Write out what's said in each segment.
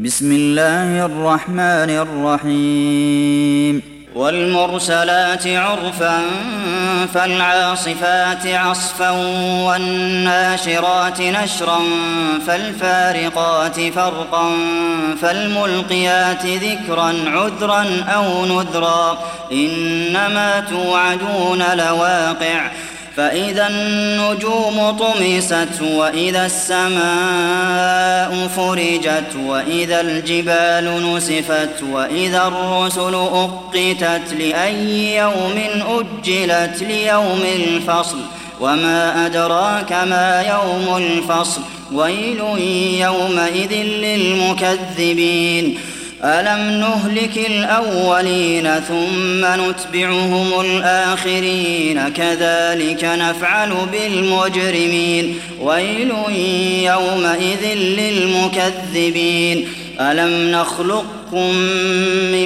بسم الله الرحمن الرحيم والمرسلات عرفا فالعاصفات عصفا والناشرات نشرا فالفارقات فرقا فالملقيات ذكرا عذرا أو نذرا إنما توعدون لواقع فإذا النجوم طمست وإذا السماء فرجت وإذا الجبال نسفت وإذا الرسل أقتت لأي يوم أجلت ليوم الفصل وما أدراك ما يوم الفصل ويل يومئذ للمكذبين ألم نهلك الأولين ثم نتبعهم الآخرين كذلك نفعل بالمجرمين ويل يومئذ للمكذبين ألم نخلقكم من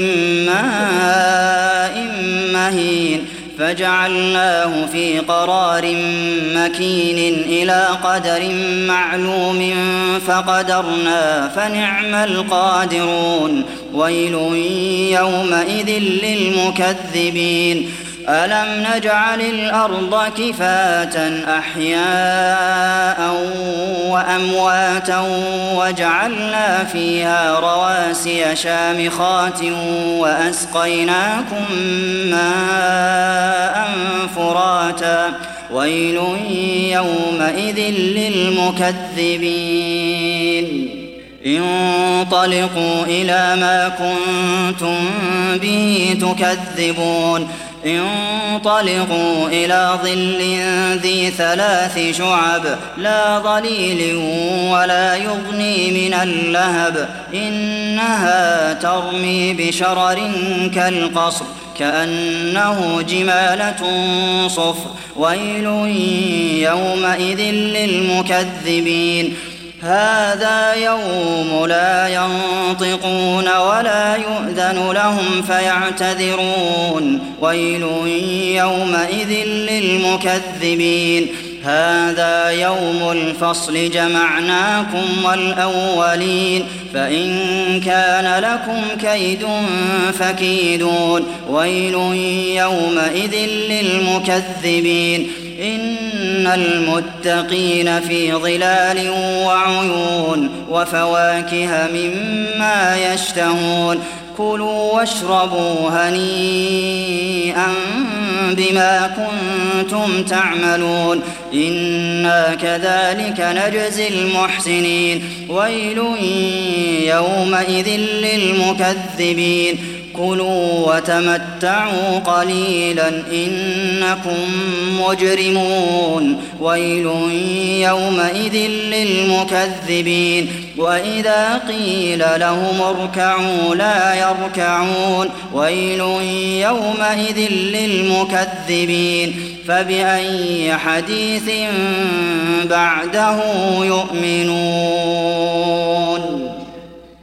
ماء مهين فجعلناه في قرار مكين إلى قدر معلوم فقدرنا فنعم القادرون ويل يومئذ للمكذبين ألم نجعل الأرض كفاة أحياء وأمواتا وجعلنا فيها رواسي شامخات وأسقيناكم ماء فراتا ويل يومئذ للمكذبين انطلقوا إلى ما كنتم به تكذبون انطلقوا إلى ظل ذي 3 شعب لا ظليل ولا يغني من اللهب إنها ترمي بشرر كالقصر كأنه جمالة صفر ويل يومئذ للمكذبين هذا يوم لا ينطقون ولا يؤذن لهم فيعتذرون ويل يومئذ للمكذبين هذا يوم الفصل جمعناكم والأولين فإن كان لكم كيد فكيدون ويل يومئذ للمكذبين إن المتقين في ظلال وعيون وفواكه مما يشتهون كلوا واشربوا هنيئا بما كنتم تعملون إنا كذلك نجزي المحسنين ويل يومئذ للمكذبين كلوا وتمتعوا قليلا إنكم مجرمون ويل يومئذ للمكذبين وإذا قيل لهم اركعوا لا يركعون ويل يومئذ للمكذبين فبأي حديث بعده يؤمنون